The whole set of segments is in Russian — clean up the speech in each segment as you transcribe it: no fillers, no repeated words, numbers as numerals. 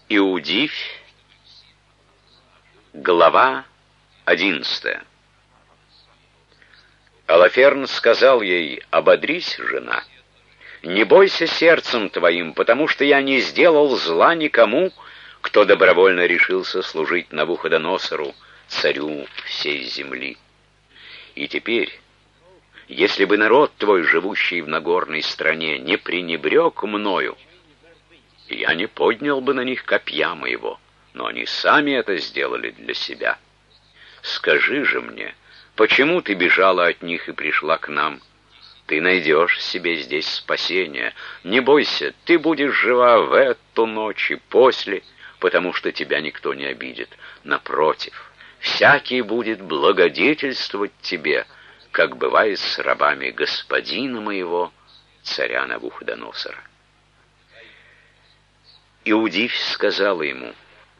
Иудивь, глава 11. Алаферн сказал ей: «Ободрись, жена, не бойся сердцем твоим, потому что я не сделал зла никому, кто добровольно решился служить Навуходоносору, царю всей земли. И теперь, если бы народ твой, живущий в Нагорной стране, не пренебрег мною, я не поднял бы на них копья моего, но они сами это сделали для себя. Скажи же мне, почему ты бежала от них и пришла к нам? Ты найдешь себе здесь спасение. Не бойся, ты будешь жива в эту ночь и после, потому что тебя никто не обидит. Напротив, всякий будет благодетельствовать тебе, как бывает с рабами господина моего, царя Навуходоносора». Иудивь сказала ему: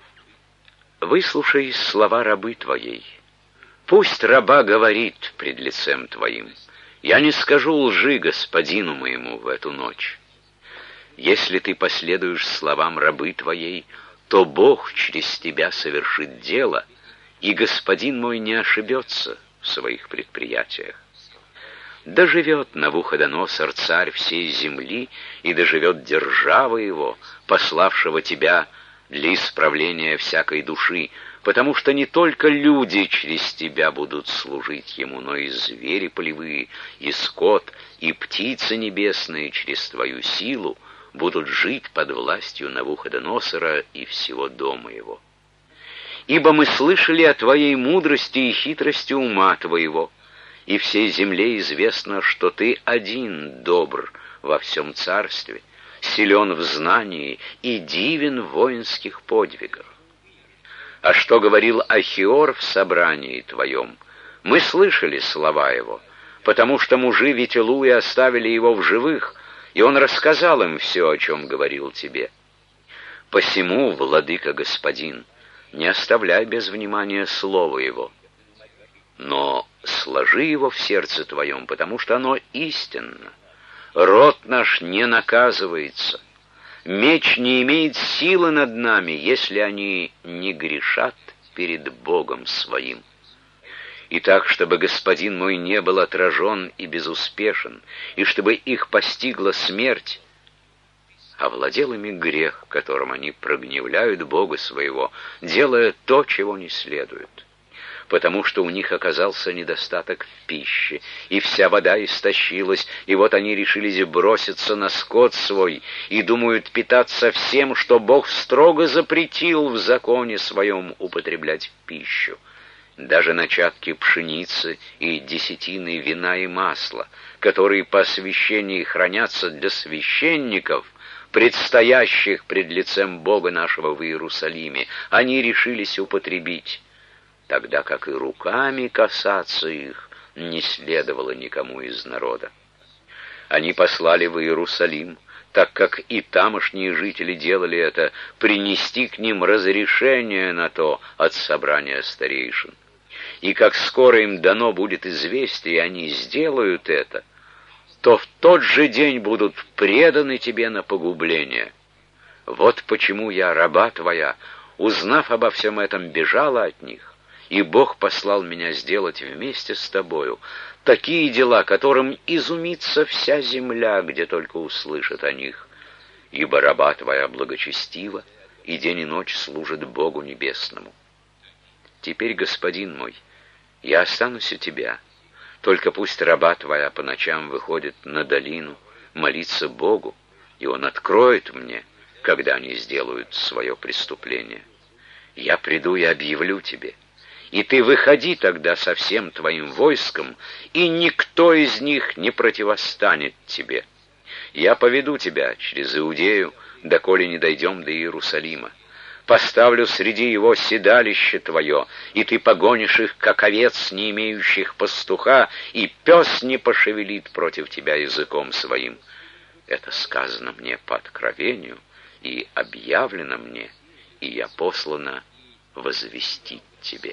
«Выслушай слова рабы твоей. Пусть раба говорит пред лицем твоим. Я не скажу лжи господину моему в эту ночь. Если ты последуешь словам рабы твоей, то Бог через тебя совершит дело, и господин мой не ошибется в своих предприятиях. Доживет Навуходоносор, царь всей земли, и доживет держава его, пославшего тебя для исправления всякой души, потому что не только люди через тебя будут служить ему, но и звери полевые, и скот, и птицы небесные через твою силу будут жить под властью Навуходоносора и всего дома его. Ибо мы слышали о твоей мудрости и хитрости ума твоего, и всей земле известно, что ты один добр во всем царстве, силен в знании и дивен в воинских подвигах. А что говорил Ахиор в собрании твоем, мы слышали слова его, потому что мужи Вителуи оставили его в живых, и он рассказал им все, о чем говорил тебе. Посему, владыка господин, не оставляй без внимания слова его, но сложи его в сердце твоем, потому что оно истинно. Род наш не наказывается. Меч не имеет силы над нами, если они не грешат перед Богом своим. И так, чтобы господин мой не был отражен и безуспешен, и чтобы их постигла смерть, овладел ими грех, которым они прогневляют Бога своего, делая то, чего не следует. Потому что у них оказался недостаток в пище, и вся вода истощилась, и вот они решились броситься на скот свой, и думают питаться всем, что Бог строго запретил в законе своем употреблять в пищу. Даже начатки пшеницы и десятины вина и масла, которые по освящении хранятся для священников, предстоящих пред лицем Бога нашего в Иерусалиме, они решились употребить, тогда как и руками касаться их не следовало никому из народа. Они послали в Иерусалим, так как и тамошние жители делали это, принести к ним разрешение на то от собрания старейшин. И как скоро им дано будет известие, и они сделают это, то в тот же день будут преданы тебе на погубление. Вот почему я, раба твоя, узнав обо всем этом, бежала от них, и Бог послал меня сделать вместе с тобою такие дела, которым изумится вся земля, где только услышит о них. Ибо раба твоя благочестива, и день и ночь служит Богу Небесному. Теперь, господин мой, я останусь у тебя, только пусть раба твоя по ночам выходит на долину молиться Богу, и Он откроет мне, когда они сделают свое преступление. Я приду и объявлю тебе, и ты выходи тогда со всем твоим войском, и никто из них не противостанет тебе. Я поведу тебя через Иудею, доколе не дойдем до Иерусалима. Поставлю среди его седалище твое, и ты погонишь их, как овец, не имеющих пастуха, и пес не пошевелит против тебя языком своим. Это сказано мне по откровению, и объявлено мне, и я послана возвестить тебе».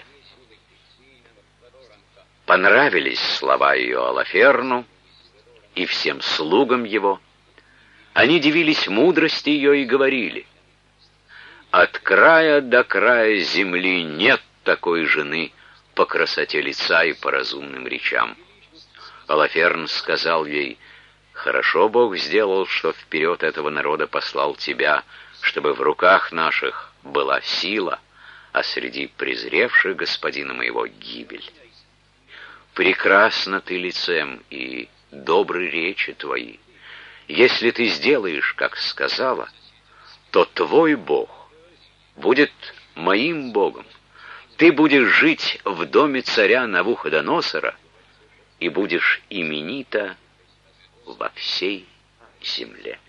Понравились слова ее Алаферну и всем слугам его. Они дивились мудрости ее и говорили: От края до края земли нет такой жены по красоте лица и по разумным речам. Алаферн сказал ей: «Хорошо Бог сделал, что вперед этого народа послал тебя, чтобы в руках наших была сила, а среди презревших господина моего гибель. Прекрасна ты лицем, и добры речи твои. Если ты сделаешь, как сказала, то твой Бог будет моим Богом. Ты будешь жить в доме царя Навуходоносора и будешь именита во всей земле».